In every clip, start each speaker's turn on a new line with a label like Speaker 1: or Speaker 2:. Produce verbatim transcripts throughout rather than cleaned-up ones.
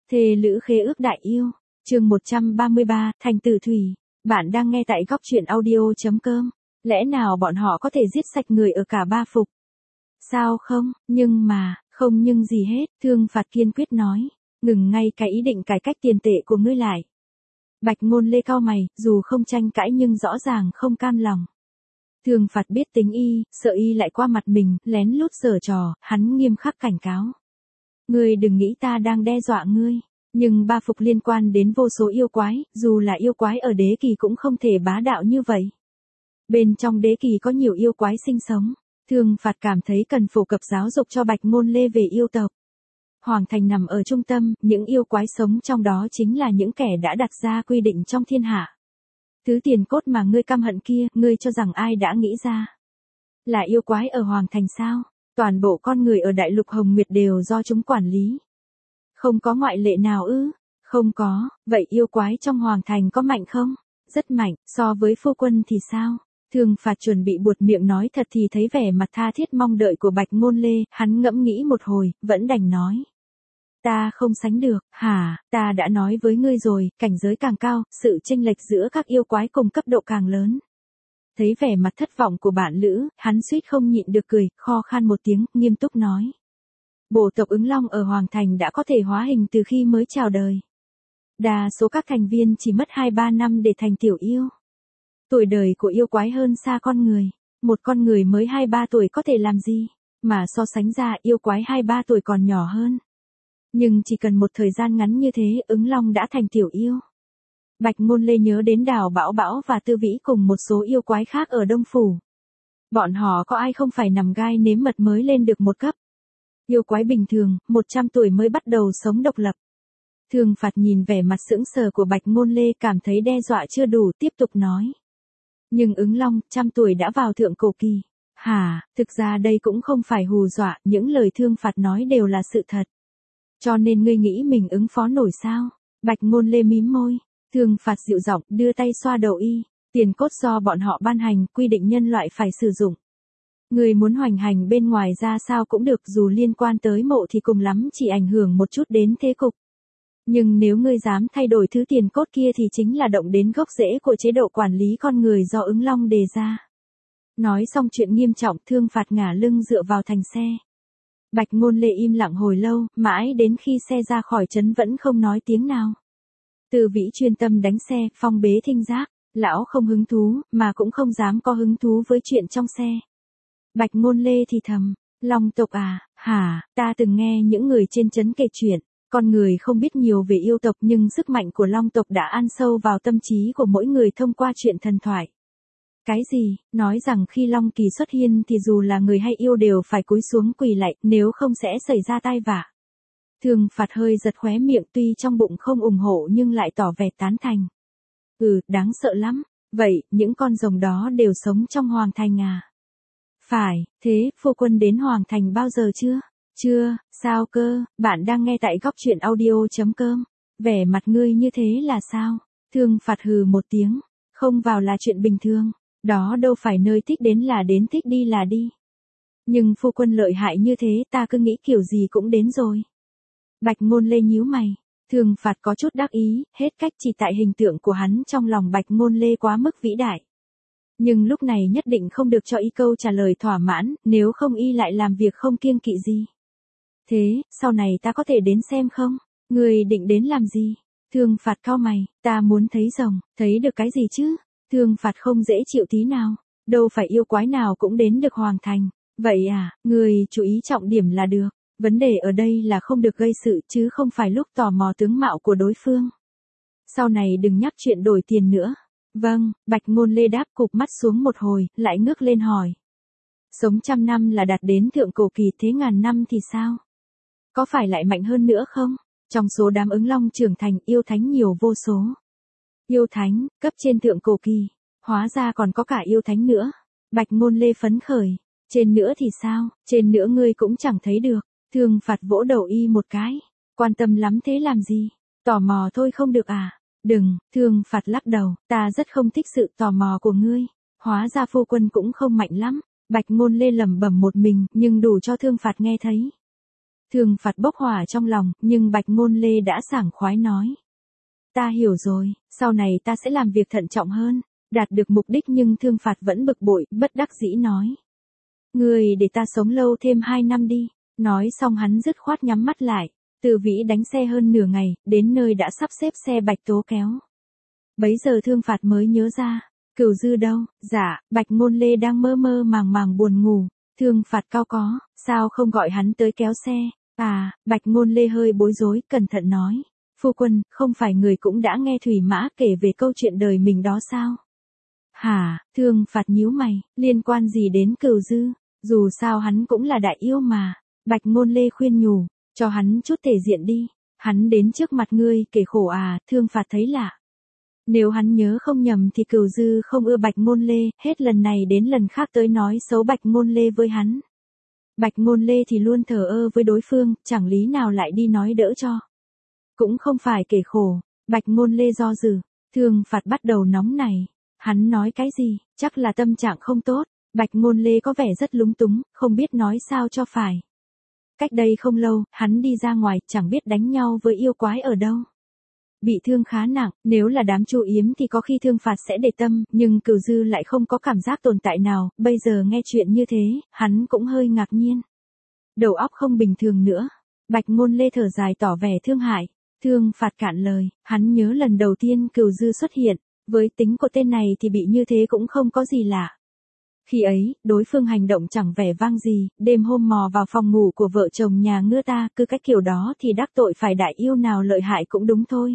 Speaker 1: Thề lữ khế ước đại yêu, chương một trăm ba mươi ba, Thành Tử Thủy. Bạn đang nghe tại góc truyện audio.com. Lẽ nào bọn họ có thể giết sạch người ở cả ba phục? Sao không, nhưng mà, không nhưng gì hết, Thương Phạt kiên quyết nói. Ngừng ngay cái ý định cải cách tiền tệ của ngươi lại. Bạch Ngôn Lê cau mày, dù không tranh cãi nhưng rõ ràng không cam lòng. Thương Phạt biết tính y, sợ y lại qua mặt mình, lén lút giở trò, hắn nghiêm khắc cảnh cáo. Ngươi đừng nghĩ ta đang đe dọa ngươi, nhưng ba phục liên quan đến vô số yêu quái, dù là yêu quái ở đế kỳ cũng không thể bá đạo như vậy. Bên trong đế kỳ có nhiều yêu quái sinh sống, Thương Phạt cảm thấy cần phổ cập giáo dục cho Bạch Ngôn Lê về yêu tộc. Hoàng thành nằm ở trung tâm, những yêu quái sống trong đó chính là những kẻ đã đặt ra quy định trong thiên hạ. Thứ tiền cốt mà ngươi căm hận kia, ngươi cho rằng ai đã nghĩ ra? Là yêu quái ở Hoàng thành sao? Toàn bộ con người ở Đại Lục Hồng Nguyệt đều do chúng quản lý. Không có ngoại lệ nào ư? Không có, vậy yêu quái trong Hoàng thành có mạnh không? Rất mạnh, so với phu quân thì sao? Thương Phạt chuẩn bị buột miệng nói thật thì thấy vẻ mặt tha thiết mong đợi của Bạch Ngôn Lê, hắn ngẫm nghĩ một hồi, vẫn đành nói. Ta không sánh được, hả, ta đã nói với ngươi rồi, cảnh giới càng cao, sự chênh lệch giữa các yêu quái cùng cấp độ càng lớn. Thấy vẻ mặt thất vọng của bạn lữ, hắn suýt không nhịn được cười, kho khan một tiếng, nghiêm túc nói. Bộ tộc Ứng Long ở Hoàng Thành đã có thể hóa hình từ khi mới chào đời. Đa số các thành viên chỉ mất hai ba năm để thành tiểu yêu. Tuổi đời của yêu quái hơn xa con người. Một con người mới hai ba tuổi có thể làm gì? Mà so sánh ra yêu quái hai ba tuổi còn nhỏ hơn. Nhưng chỉ cần một thời gian ngắn như thế, Ứng Long đã thành tiểu yêu. Bạch Ngôn Lê nhớ đến Đào Bảo Bảo và Tư Vĩ cùng một số yêu quái khác ở Đông Phủ. Bọn họ có ai không phải nằm gai nếm mật mới lên được một cấp. Yêu quái bình thường, một trăm tuổi mới bắt đầu sống độc lập. Thương Phạt nhìn vẻ mặt sững sờ của Bạch Ngôn Lê cảm thấy đe dọa chưa đủ, tiếp tục nói. Nhưng Ứng Long, trăm tuổi đã vào thượng cổ kỳ. Hả, thực ra đây cũng không phải hù dọa, những lời Thương Phạt nói đều là sự thật. Cho nên ngươi nghĩ mình ứng phó nổi sao? Bạch Ngôn Lê mím môi. Thương Phạt dịu giọng, đưa tay xoa đầu y. Tiền cốt do bọn họ ban hành, quy định nhân loại phải sử dụng. Người muốn hoành hành bên ngoài ra sao cũng được, dù liên quan tới mộ thì cùng lắm chỉ ảnh hưởng một chút đến thế cục. Nhưng nếu ngươi dám thay đổi thứ tiền cốt kia thì chính là động đến gốc rễ của chế độ quản lý con người do Ứng Long đề ra. Nói xong chuyện nghiêm trọng, Thương Phạt ngả lưng dựa vào thành xe. Bạch Ngôn Lê im lặng hồi lâu, mãi đến khi xe ra khỏi trấn vẫn không nói tiếng nào. Tư Vĩ chuyên tâm đánh xe, phong bế thính giác, lão không hứng thú, mà cũng không dám có hứng thú với chuyện trong xe. Bạch Ngôn Lê thì thầm, Long tộc à, hả, ta từng nghe những người trên trấn kể chuyện, con người không biết nhiều về yêu tộc nhưng sức mạnh của Long tộc đã ăn sâu vào tâm trí của mỗi người thông qua chuyện thần thoại. Cái gì, nói rằng khi Long Kỳ xuất hiện thì dù là người hay yêu đều phải cúi xuống quỳ lạy, nếu không sẽ xảy ra tai vạ. Thương Phạt hơi giật khóe miệng, tuy trong bụng không ủng hộ nhưng lại tỏ vẻ tán thành. Ừ, đáng sợ lắm. Vậy, những con rồng đó đều sống trong Hoàng Thành à? Phải, thế, phu quân đến Hoàng Thành bao giờ chưa? Chưa, sao cơ, bạn đang nghe tại góc truyện audio.com. Vẻ mặt ngươi như thế là sao? Thương Phạt hừ một tiếng. Không vào là chuyện bình thường. Đó đâu phải nơi thích đến là đến, thích đi là đi. Nhưng phu quân lợi hại như thế, ta cứ nghĩ kiểu gì cũng đến rồi. Bạch Ngôn Lê nhíu mày. Thương Phạt có chút đắc ý, hết cách chỉ tại hình tượng của hắn trong lòng Bạch Ngôn Lê quá mức vĩ đại. Nhưng lúc này nhất định không được cho y câu trả lời thỏa mãn, nếu không y lại làm việc không kiêng kỵ gì. Thế, sau này ta có thể đến xem không? Người định đến làm gì? Thương Phạt cau mày, ta muốn thấy rồng, thấy được cái gì chứ? Thương Phạt không dễ chịu tí nào, đâu phải yêu quái nào cũng đến được Hoàng Thành. Vậy à, người chú ý trọng điểm là được. Vấn đề ở đây là không được gây sự chứ không phải lúc tò mò tướng mạo của đối phương. Sau này đừng nhắc chuyện đổi tiền nữa. Vâng, Bạch Ngôn Lê đáp, cụp mắt xuống một hồi, lại ngước lên hỏi. Sống trăm năm là đạt đến thượng cổ kỳ, thế ngàn năm thì sao? Có phải lại mạnh hơn nữa không? Trong số đám Ứng Long trưởng thành, yêu thánh nhiều vô số. Yêu thánh, cấp trên thượng cổ kỳ, hóa ra còn có cả yêu thánh nữa. Bạch Ngôn Lê phấn khởi. Trên nữa thì sao? Trên nữa ngươi cũng chẳng thấy được. Thương Phạt vỗ đầu y một cái. Quan tâm lắm thế làm gì? Tò mò thôi không được à? Đừng, Thương Phạt lắc đầu, ta rất không thích sự tò mò của ngươi. Hóa ra phu quân cũng không mạnh lắm. Bạch Ngôn Lê lẩm bẩm một mình, nhưng đủ cho Thương Phạt nghe thấy. Thương Phạt bốc hỏa trong lòng, nhưng Bạch Ngôn Lê đã sảng khoái nói. Ta hiểu rồi, sau này ta sẽ làm việc thận trọng hơn, đạt được mục đích. Nhưng Thương Phạt vẫn bực bội, bất đắc dĩ nói. Người để ta sống lâu thêm hai năm đi. Nói xong hắn dứt khoát nhắm mắt lại. Từ Vĩ đánh xe hơn nửa ngày, đến nơi đã sắp xếp xe Bạch Tố kéo. Bấy giờ Thương Phạt mới nhớ ra, Cửu Dư đâu? Dạ, Bạch Ngôn Lê đang mơ mơ màng màng buồn ngủ. Thương Phạt cao có, sao không gọi hắn tới kéo xe? À, Bạch Ngôn Lê hơi bối rối, cẩn thận nói. Phu quân, không phải người cũng đã nghe Thủy Mã kể về câu chuyện đời mình đó sao? Hả? Thương Phạt nhíu mày, liên quan gì đến Cửu Dư? Dù sao hắn cũng là đại yêu mà. Bạch Ngôn Lê khuyên nhủ, cho hắn chút thể diện đi. Hắn đến trước mặt ngươi kể khổ à? Thương Phạt thấy lạ. Nếu hắn nhớ không nhầm thì Cửu Dư không ưa Bạch Ngôn Lê, hết lần này đến lần khác tới nói xấu Bạch Ngôn Lê với hắn. Bạch Ngôn Lê thì luôn thờ ơ với đối phương, chẳng lý nào lại đi nói đỡ cho. Cũng không phải kể khổ. Bạch Ngôn Lê do dự. Thương Phạt bắt đầu nóng nảy. Hắn nói cái gì? Chắc là tâm trạng không tốt. Bạch Ngôn Lê có vẻ rất lúng túng, không biết nói sao cho phải. Cách đây không lâu, hắn đi ra ngoài, chẳng biết đánh nhau với yêu quái ở đâu. Bị thương khá nặng, nếu là đám Chu Yếm thì có khi Thương Phạt sẽ để tâm, nhưng Cửu Dư lại không có cảm giác tồn tại nào. Bây giờ nghe chuyện như thế, hắn cũng hơi ngạc nhiên. Đầu óc không bình thường nữa. Bạch Ngôn Lê thở dài tỏ vẻ thương hại. Thương Phạt cạn lời, hắn nhớ lần đầu tiên Cửu Dư xuất hiện, với tính của tên này thì bị như thế cũng không có gì lạ. Khi ấy, đối phương hành động chẳng vẻ vang gì, đêm hôm mò vào phòng ngủ của vợ chồng nhà ngưa ta, cứ cách kiểu đó thì đắc tội phải đại yêu nào lợi hại cũng đúng thôi.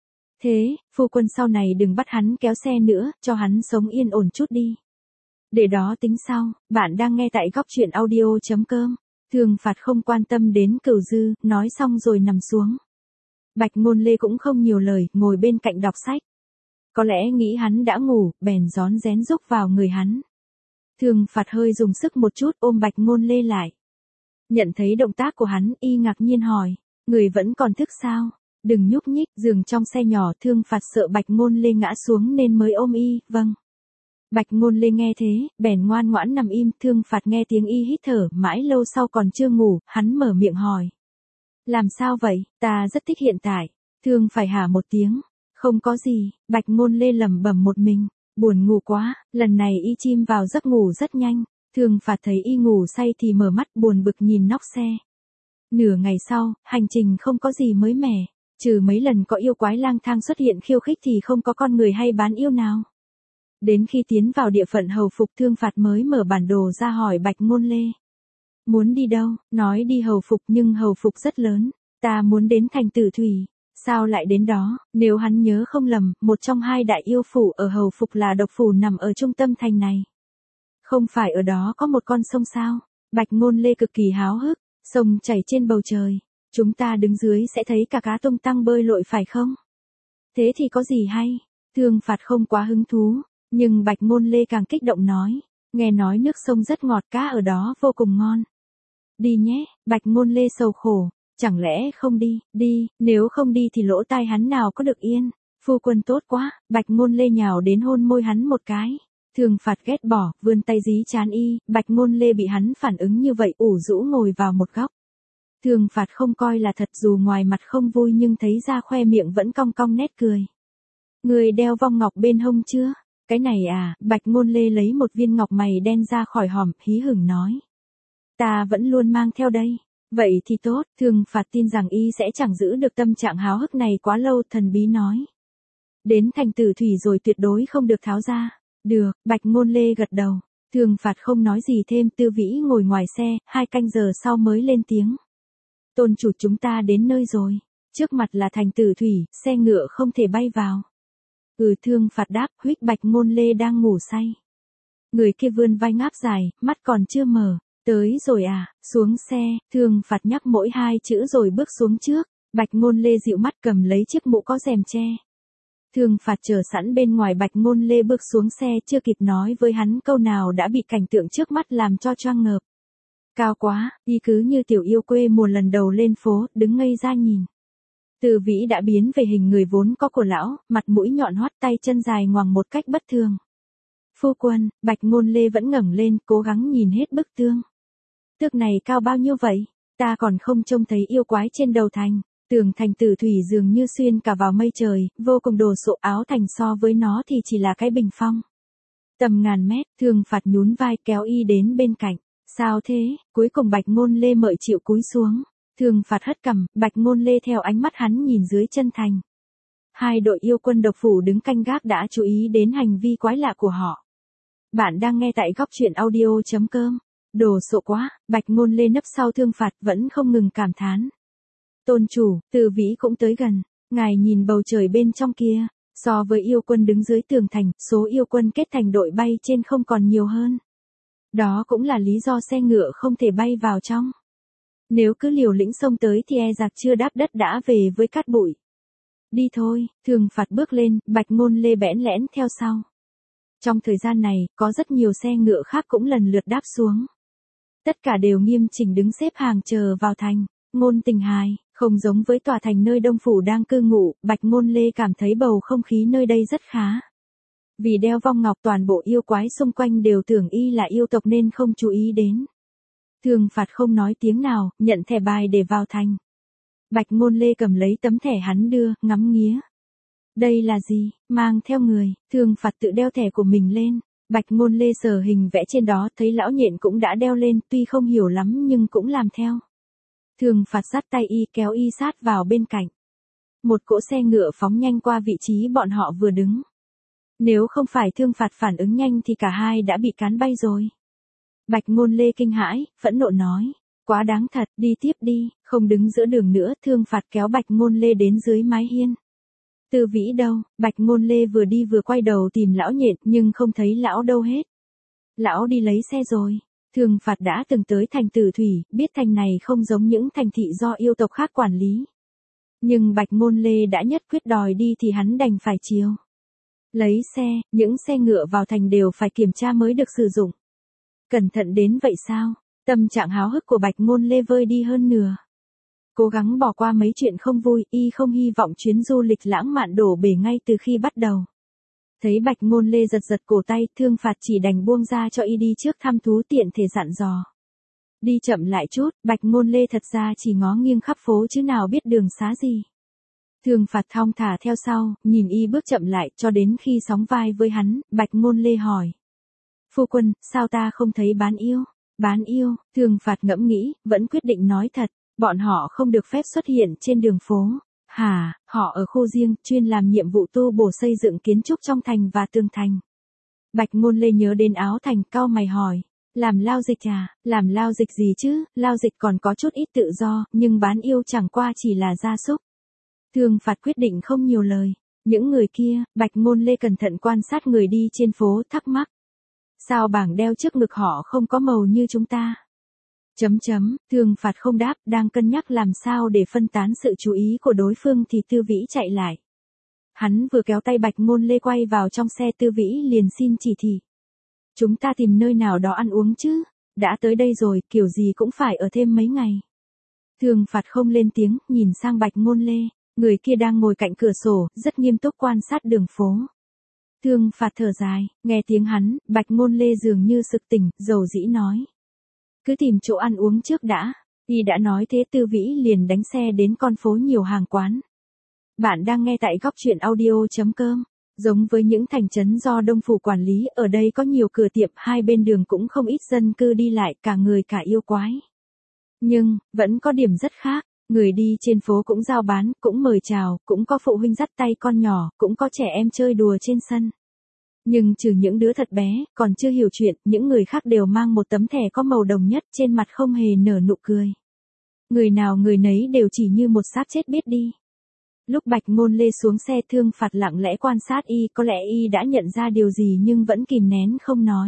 Speaker 1: Thế, phu quân sau này đừng bắt hắn kéo xe nữa, cho hắn sống yên ổn chút đi. Để đó tính sau, bạn đang nghe tại góc truyện audio chấm com. Thương Phạt không quan tâm đến Cửu Dư, nói xong rồi nằm xuống. Bạch Ngôn Lê cũng không nhiều lời, ngồi bên cạnh đọc sách. Có lẽ nghĩ hắn đã ngủ, bèn rón rén rúc vào người hắn. Thương Phạt hơi dùng sức một chút ôm Bạch Ngôn Lê lại. Nhận thấy động tác của hắn, y ngạc nhiên hỏi, người vẫn còn thức sao? Đừng nhúc nhích, giường trong xe nhỏ. Thương Phạt sợ Bạch Ngôn Lê ngã xuống nên mới ôm y. Vâng. Bạch Ngôn Lê nghe thế, bèn ngoan ngoãn nằm im. Thương Phạt nghe tiếng y hít thở, mãi lâu sau còn chưa ngủ, hắn mở miệng hỏi. Làm sao vậy? Ta rất thích hiện tại. Thương phải hả một tiếng. Không có gì. Bạch Ngôn Lê lẩm bẩm một mình. Buồn ngủ quá, lần này y chim vào giấc ngủ rất nhanh. Thương Phạt thấy y ngủ say thì mở mắt buồn bực nhìn nóc xe. Nửa ngày sau, hành trình không có gì mới mẻ. Trừ mấy lần có yêu quái lang thang xuất hiện khiêu khích thì không có con người hay bán yêu nào. Đến khi tiến vào địa phận hầu phục, Thương Phạt mới mở bản đồ ra hỏi Bạch Ngôn Lê. Muốn đi đâu? Nói đi hầu phục nhưng hầu phục rất lớn. Ta muốn đến thành Tử Thủy. Sao lại đến đó? Nếu hắn nhớ không lầm, một trong hai đại yêu phủ ở hầu phục là độc phủ nằm ở trung tâm thành này. Không phải ở đó có một con sông sao? Bạch Ngôn Lê cực kỳ háo hức. Sông chảy trên bầu trời. Chúng ta đứng dưới sẽ thấy cả cá tung tăng bơi lội phải không? Thế thì có gì hay? Thương Phạt không quá hứng thú, nhưng Bạch Ngôn Lê càng kích động nói. Nghe nói nước sông rất ngọt, cá ở đó vô cùng ngon. Đi nhé. Bạch Ngôn Lê sầu khổ. Chẳng lẽ không đi? Đi, nếu không đi thì lỗ tai hắn nào có được yên. Phu quân tốt quá. Bạch Ngôn Lê nhào đến hôn môi hắn một cái. Thương Phạt ghét bỏ, vươn tay dí trán y. Bạch Ngôn Lê bị hắn phản ứng như vậy ủ rũ ngồi vào một góc. Thương Phạt không coi là thật, dù ngoài mặt không vui nhưng thấy ra khoe miệng vẫn cong cong nét cười. Người đeo vòng ngọc bên hông chưa? Cái này à? Bạch Ngôn Lê lấy một viên ngọc mày đen ra khỏi hòm, hí hửng nói. Ta vẫn luôn mang theo đây. Vậy thì tốt. Thương Phạt tin rằng y sẽ chẳng giữ được tâm trạng háo hức này quá lâu, thần bí nói. Đến thành Tử Thủy rồi tuyệt đối không được tháo ra. Được. Bạch Ngôn Lê gật đầu. Thương Phạt không nói gì thêm. Tư Vĩ ngồi ngoài xe, hai canh giờ sau mới lên tiếng. Tôn chủ, chúng ta đến nơi rồi. Trước mặt là thành Tử Thủy, xe ngựa không thể bay vào. Ừ. Thương Phạt đáp, huých Bạch Ngôn Lê đang ngủ say. Người kia vươn vai ngáp dài, mắt còn chưa mở. Tới rồi à? Xuống xe. Thương Phạt nhắc mỗi hai chữ rồi bước xuống trước. Bạch Ngôn Lê dịu mắt cầm lấy chiếc mũ có rèm che. Thương Phạt chờ sẵn bên ngoài. Bạch Ngôn Lê bước xuống xe, chưa kịp nói với hắn câu nào đã bị cảnh tượng trước mắt làm cho choáng ngợp. Cao quá, y cứ như tiểu yêu quê mùa lần đầu lên phố, đứng ngây ra nhìn. Từ Vĩ đã biến về hình người vốn có của lão, mặt mũi nhọn hoắt, tay chân dài ngoằng một cách bất thường. Phu quân. Bạch Ngôn Lê vẫn ngẩng lên, cố gắng nhìn hết bức tương. Tước này cao bao nhiêu vậy? Ta còn không trông thấy yêu quái trên đầu thành. Tường thành Tử Thủy dường như xuyên cả vào mây trời, vô cùng đồ sộ, áo thành so với nó thì chỉ là cái bình phong. Tầm ngàn mét, Thường Phạt nhún vai kéo y đến bên cạnh. Sao thế? Cuối cùng Bạch Ngôn Lê mợi chịu cúi xuống. Thường Phạt hất cằm, Bạch Ngôn Lê theo ánh mắt hắn nhìn dưới chân thành. Hai đội yêu quân độc phủ đứng canh gác đã chú ý đến hành vi quái lạ của họ. Bạn đang nghe tại góc truyện audio chấm com. Đồ sộ quá, Bạch Ngôn Lê nấp sau Thương Phạt vẫn không ngừng cảm thán. Tôn chủ, Từ Vĩ cũng tới gần. Ngài nhìn bầu trời bên trong kia. So với yêu quân đứng dưới tường thành, số yêu quân kết thành đội bay trên không còn nhiều hơn. Đó cũng là lý do xe ngựa không thể bay vào trong. Nếu cứ liều lĩnh xông tới thì e giặc chưa đáp đất đã về với cát bụi. Đi thôi, Thường Phạt bước lên, Bạch Ngôn Lê bẽn lẽn theo sau. Trong thời gian này, có rất nhiều xe ngựa khác cũng lần lượt đáp xuống. Tất cả đều nghiêm chỉnh đứng xếp hàng chờ vào thành. Ngôn Tình hài, không giống với tòa thành nơi Đông Phủ đang cư ngụ, Bạch Ngôn Lê cảm thấy bầu không khí nơi đây rất khá. Vì đeo vong ngọc toàn bộ yêu quái xung quanh đều tưởng y là yêu tộc nên không chú ý đến. Thường Phạt không nói tiếng nào, nhận thẻ bài để vào thành. Bạch Ngôn Lê cầm lấy tấm thẻ hắn đưa, ngắm nghía. Đây là gì? Mang theo người. Thường Phạt tự đeo thẻ của mình lên. Bạch Ngôn Lê sờ hình vẽ trên đó, thấy lão nhện cũng đã đeo lên, tuy không hiểu lắm nhưng cũng làm theo. Thường Phạt dắt tay y kéo y sát vào bên cạnh. Một cỗ xe ngựa phóng nhanh qua vị trí bọn họ vừa đứng. Nếu không phải Thương Phạt phản ứng nhanh thì cả hai đã bị cán bay rồi. Bạch Ngôn Lê kinh hãi, phẫn nộ nói. Quá đáng thật, đi tiếp đi, không đứng giữa đường nữa. Thương Phạt kéo Bạch Ngôn Lê đến dưới mái hiên. Từ Vĩ đâu? Bạch Ngôn Lê vừa đi vừa quay đầu tìm lão nhện nhưng không thấy lão đâu hết. Lão đi lấy xe rồi. Thường Phạt đã từng tới thành Tử Thủy, biết thành này không giống những thành thị do yêu tộc khác quản lý. Nhưng Bạch Ngôn Lê đã nhất quyết đòi đi thì hắn đành phải chiều. Lấy xe, những xe ngựa vào thành đều phải kiểm tra mới được sử dụng. Cẩn thận đến vậy sao? Tâm trạng háo hức của Bạch Ngôn Lê vơi đi hơn nửa. Cố gắng bỏ qua mấy chuyện không vui, y không hy vọng chuyến du lịch lãng mạn đổ bể ngay từ khi bắt đầu. Thấy Bạch Ngôn Lê giật giật cổ tay, Thương Phạt chỉ đành buông ra cho y đi trước thăm thú, tiện thể dặn dò. Đi chậm lại chút, Bạch Ngôn Lê thật ra chỉ ngó nghiêng khắp phố chứ nào biết đường xá gì. Thương Phạt thong thả theo sau, nhìn y bước chậm lại, cho đến khi sóng vai với hắn, Bạch Ngôn Lê hỏi. Phu quân, sao ta không thấy bán yêu? Bán yêu, Thương Phạt ngẫm nghĩ, vẫn quyết định nói thật, bọn họ không được phép xuất hiện trên đường phố. Hả, họ ở khu riêng, chuyên làm nhiệm vụ tu bổ xây dựng kiến trúc trong thành và tường thành. Bạch Ngôn Lê nhớ đến áo thành, cau mày hỏi. Làm lao dịch à? Làm lao dịch gì chứ? Lao dịch còn có chút ít tự do, nhưng bán yêu chẳng qua chỉ là gia súc. Thương Phạt quyết định không nhiều lời. Những người kia, Bạch Ngôn Lê cẩn thận quan sát người đi trên phố, thắc mắc. Sao bảng đeo trước ngực họ không có màu như chúng ta? Chấm chấm, Thương Phạt không đáp, đang cân nhắc làm sao để phân tán sự chú ý của đối phương thì Tư Vĩ chạy lại. Hắn vừa kéo tay Bạch Ngôn Lê quay vào trong xe, Tư Vĩ liền xin chỉ thị. Chúng ta tìm nơi nào đó ăn uống chứ, đã tới đây rồi, kiểu gì cũng phải ở thêm mấy ngày. Thương Phạt không lên tiếng, nhìn sang Bạch Ngôn Lê, người kia đang ngồi cạnh cửa sổ, rất nghiêm túc quan sát đường phố. Thương Phạt thở dài, nghe tiếng hắn, Bạch Ngôn Lê dường như sực tỉnh, dầu dĩ nói. Cứ tìm chỗ ăn uống trước đã. Y đã nói thế, Tư Vĩ liền đánh xe đến con phố nhiều hàng quán. Bạn đang nghe tại góc truyện audio chấm com. Giống với những thành trấn do Đông Phủ quản lý, ở đây có nhiều cửa tiệm, hai bên đường cũng không ít dân cư đi lại, cả người cả yêu quái. Nhưng, vẫn có điểm rất khác. Người đi trên phố cũng giao bán, cũng mời chào, cũng có phụ huynh dắt tay con nhỏ, cũng có trẻ em chơi đùa trên sân. Nhưng trừ những đứa thật bé, còn chưa hiểu chuyện, những người khác đều mang một tấm thẻ có màu đồng nhất, trên mặt không hề nở nụ cười. Người nào người nấy đều chỉ như một xác chết biết đi. Lúc Bạch Ngôn Lê xuống xe, Thương Phạt lặng lẽ quan sát y, có lẽ y đã nhận ra điều gì nhưng vẫn kìm nén không nói.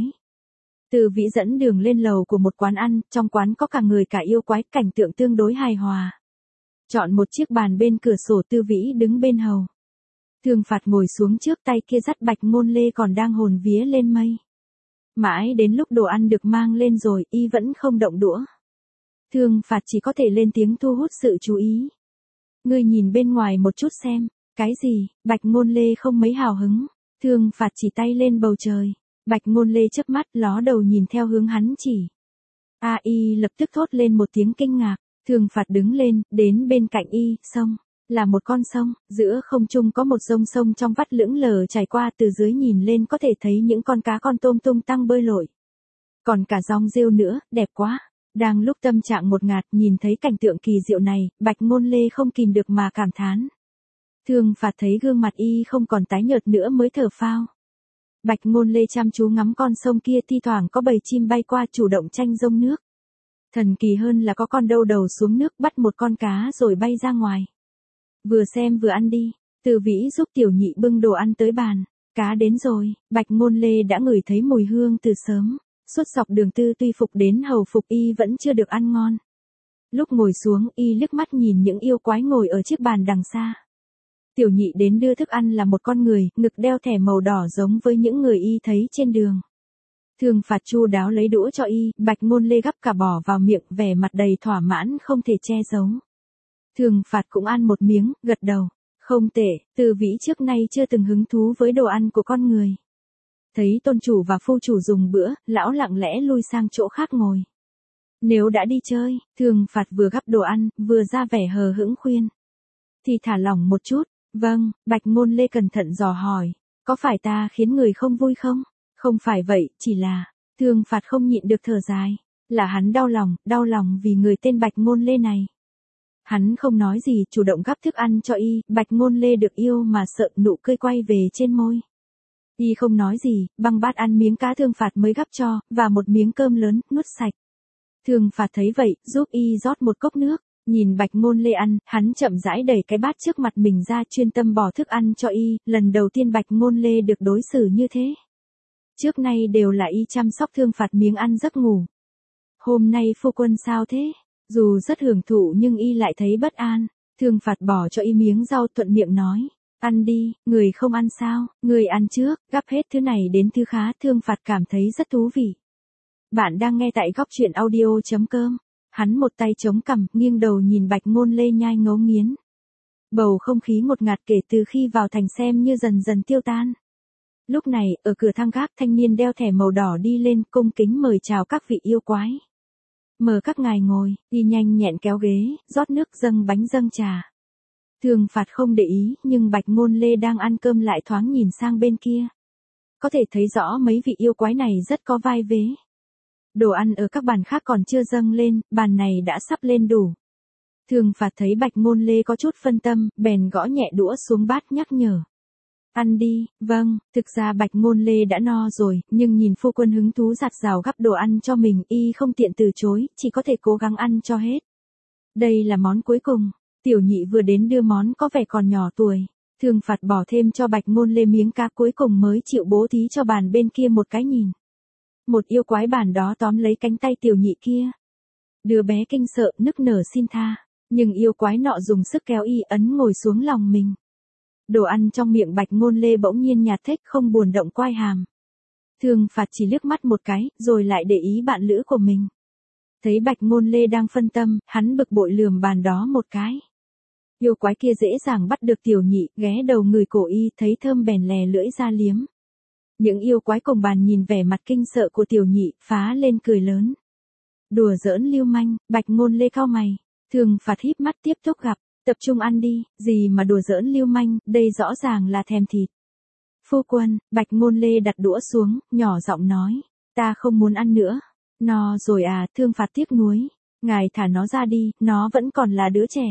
Speaker 1: Từ Vĩ dẫn đường lên lầu của một quán ăn, trong quán có cả người cả yêu quái, cảnh tượng tương đối hài hòa. Chọn một chiếc bàn bên cửa sổ, Tư Vĩ đứng bên hầu. Thương Phạt ngồi xuống trước, tay kia dắt Bạch Ngôn Lê còn đang hồn vía lên mây. Mãi đến lúc đồ ăn được mang lên rồi, y vẫn không động đũa. Thương Phạt chỉ có thể lên tiếng thu hút sự chú ý. Ngươi nhìn bên ngoài một chút xem. Cái gì? Bạch Ngôn Lê không mấy hào hứng. Thương Phạt chỉ tay lên bầu trời. Bạch Ngôn Lê chớp mắt, ló đầu nhìn theo hướng hắn chỉ. A y lập tức thốt lên một tiếng kinh ngạc. Thương phạt đứng lên, đến bên cạnh y, sông. Là một con sông, giữa không trung có một dông sông trong vắt lững lờ trải qua, từ dưới nhìn lên có thể thấy những con cá con tôm tung tăng bơi lội. Còn cả dòng rêu nữa, đẹp quá. Đang lúc tâm trạng ngột ngạt nhìn thấy cảnh tượng kỳ diệu này, Bạch Ngôn Lê không kìm được mà cảm thán. Thương phạt thấy gương mặt y không còn tái nhợt nữa mới thở phao. Bạch Ngôn Lê chăm chú ngắm con sông kia, thi thoảng có bầy chim bay qua chủ động tranh rông nước. Thần kỳ hơn là có con đâu đầu xuống nước bắt một con cá rồi bay ra ngoài. Vừa xem vừa ăn đi. Từ Vĩ giúp Tiểu Nhị bưng đồ ăn tới bàn. Cá đến rồi, Bạch Ngôn Lê đã ngửi thấy mùi hương từ sớm. Suốt dọc đường Tư Tuy Phục đến Hầu Phục y vẫn chưa được ăn ngon. Lúc ngồi xuống y liếc mắt nhìn những yêu quái ngồi ở chiếc bàn đằng xa. Tiểu Nhị đến đưa thức ăn là một con người, ngực đeo thẻ màu đỏ giống với những người y thấy trên đường. Thương phạt chu đáo lấy đũa cho y, Bạch Ngôn Lê gắp cả bỏ vào miệng, vẻ mặt đầy thỏa mãn không thể che giấu. Thương phạt cũng ăn một miếng, gật đầu. Không tệ, Từ Vĩ trước nay chưa từng hứng thú với đồ ăn của con người. Thấy tôn chủ và phu chủ dùng bữa, lão lặng lẽ lui sang chỗ khác ngồi. Nếu đã đi chơi, Thương phạt vừa gắp đồ ăn, vừa ra vẻ hờ hững khuyên. Thì thả lỏng một chút. Vâng, Bạch Ngôn Lê cẩn thận dò hỏi. Có phải ta khiến người không vui không? Không phải vậy, chỉ là... Thương phạt không nhịn được thở dài. Là hắn đau lòng, đau lòng vì người tên Bạch Ngôn Lê này. Hắn không nói gì, chủ động gắp thức ăn cho y, Bạch Ngôn Lê được yêu mà sợ, nụ cười quay về trên môi. Y không nói gì, băng bát ăn miếng cá Thương phạt mới gắp cho, và một miếng cơm lớn, nuốt sạch. Thương phạt thấy vậy, giúp y rót một cốc nước, nhìn Bạch Ngôn Lê ăn, hắn chậm rãi đẩy cái bát trước mặt mình ra, chuyên tâm bỏ thức ăn cho y, lần đầu tiên Bạch Ngôn Lê được đối xử như thế. Trước nay đều là y chăm sóc Thương phạt miếng ăn giấc ngủ. Hôm nay phu quân sao thế? Dù rất hưởng thụ nhưng y lại thấy bất an. Thương phạt bỏ cho y miếng rau, thuận miệng nói. Ăn đi, người không ăn sao, người ăn trước, gắp hết thứ này đến thứ khá. Thương phạt cảm thấy rất thú vị. Bạn đang nghe tại góc truyện audio chấm com. Hắn một tay chống cằm, nghiêng đầu nhìn Bạch Ngôn Lê nhai ngấu nghiến. Bầu không khí ngột ngạt kể từ khi vào thành xem như dần dần tiêu tan. Lúc này, ở cửa thang gác, thanh niên đeo thẻ màu đỏ đi lên, cung kính mời chào các vị yêu quái. Mời các ngài ngồi, y nhanh nhẹn kéo ghế, rót nước, dâng bánh dâng trà. Thương phạt không để ý, nhưng Bạch Ngôn Lê đang ăn cơm lại thoáng nhìn sang bên kia. Có thể thấy rõ mấy vị yêu quái này rất có vai vế. Đồ ăn ở các bàn khác còn chưa dâng lên, bàn này đã sắp lên đủ. Thương phạt thấy Bạch Ngôn Lê có chút phân tâm, bèn gõ nhẹ đũa xuống bát nhắc nhở. Ăn đi, vâng, thực ra Bạch Ngôn Lê đã no rồi, nhưng nhìn phu quân hứng thú giặt rào gắp đồ ăn cho mình, y không tiện từ chối, chỉ có thể cố gắng ăn cho hết. Đây là món cuối cùng, Tiểu Nhị vừa đến đưa món có vẻ còn nhỏ tuổi. Thương phạt bỏ thêm cho Bạch Ngôn Lê miếng cá cuối cùng mới chịu bố thí cho bàn bên kia một cái nhìn. Một yêu quái bàn đó tóm lấy cánh tay Tiểu Nhị kia. Đứa bé kinh sợ nức nở xin tha, nhưng yêu quái nọ dùng sức kéo y ấn ngồi xuống lòng mình. Đồ ăn trong miệng Bạch Ngôn Lê bỗng nhiên nhạt thếch, không buồn động quai hàm. Thương phạt chỉ liếc mắt một cái, rồi lại để ý bạn lữ của mình. Thấy Bạch Ngôn Lê đang phân tâm, hắn bực bội lườm bàn đó một cái. Yêu quái kia dễ dàng bắt được Tiểu Nhị, ghé đầu người cổ y, thấy thơm bèn lè lưỡi ra liếm. Những yêu quái cùng bàn nhìn vẻ mặt kinh sợ của Tiểu Nhị, phá lên cười lớn. Đùa giỡn lưu manh, Bạch Ngôn Lê cau mày. Thương phạt híp mắt tiếp tục gặp. Tập trung ăn đi, gì mà đùa giỡn lưu manh, đây rõ ràng là thèm thịt. Phu quân, Bạch Ngôn Lê đặt đũa xuống, nhỏ giọng nói. Ta không muốn ăn nữa. No rồi à, Thương phạt tiếc nuối. Ngài thả nó ra đi, nó vẫn còn là đứa trẻ.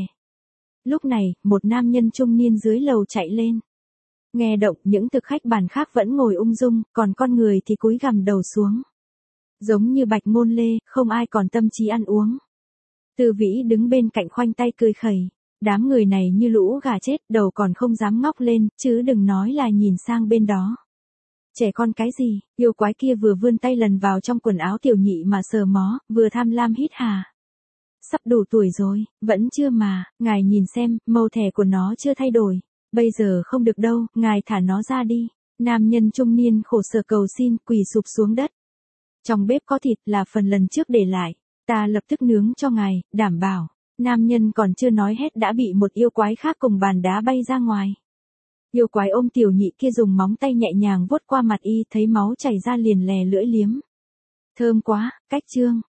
Speaker 1: Lúc này, một nam nhân trung niên dưới lầu chạy lên. Nghe động, những thực khách bàn khác vẫn ngồi ung dung, còn con người thì cúi gằm đầu xuống. Giống như Bạch Ngôn Lê, không ai còn tâm trí ăn uống. Từ Vĩ đứng bên cạnh khoanh tay cười khẩy. Đám người này như lũ gà chết, đầu còn không dám ngóc lên, chứ đừng nói là nhìn sang bên đó. Trẻ con cái gì, yêu quái kia vừa vươn tay lần vào trong quần áo Tiểu Nhị mà sờ mó, vừa tham lam hít hà. Sắp đủ tuổi rồi, vẫn chưa mà, ngài nhìn xem, màu thẻ của nó chưa thay đổi. Bây giờ không được đâu, ngài thả nó ra đi. Nam nhân trung niên khổ sở cầu xin, quỳ sụp xuống đất. Trong bếp có thịt là phần lần trước để lại. Ta lập tức nướng cho ngài, đảm bảo. Nam nhân còn chưa nói hết đã bị một yêu quái khác cùng bàn đá bay ra ngoài. Yêu quái ôm Tiểu Nhị kia dùng móng tay nhẹ nhàng vuốt qua mặt y, thấy máu chảy ra liền lè lưỡi liếm. Thơm quá, cách trương.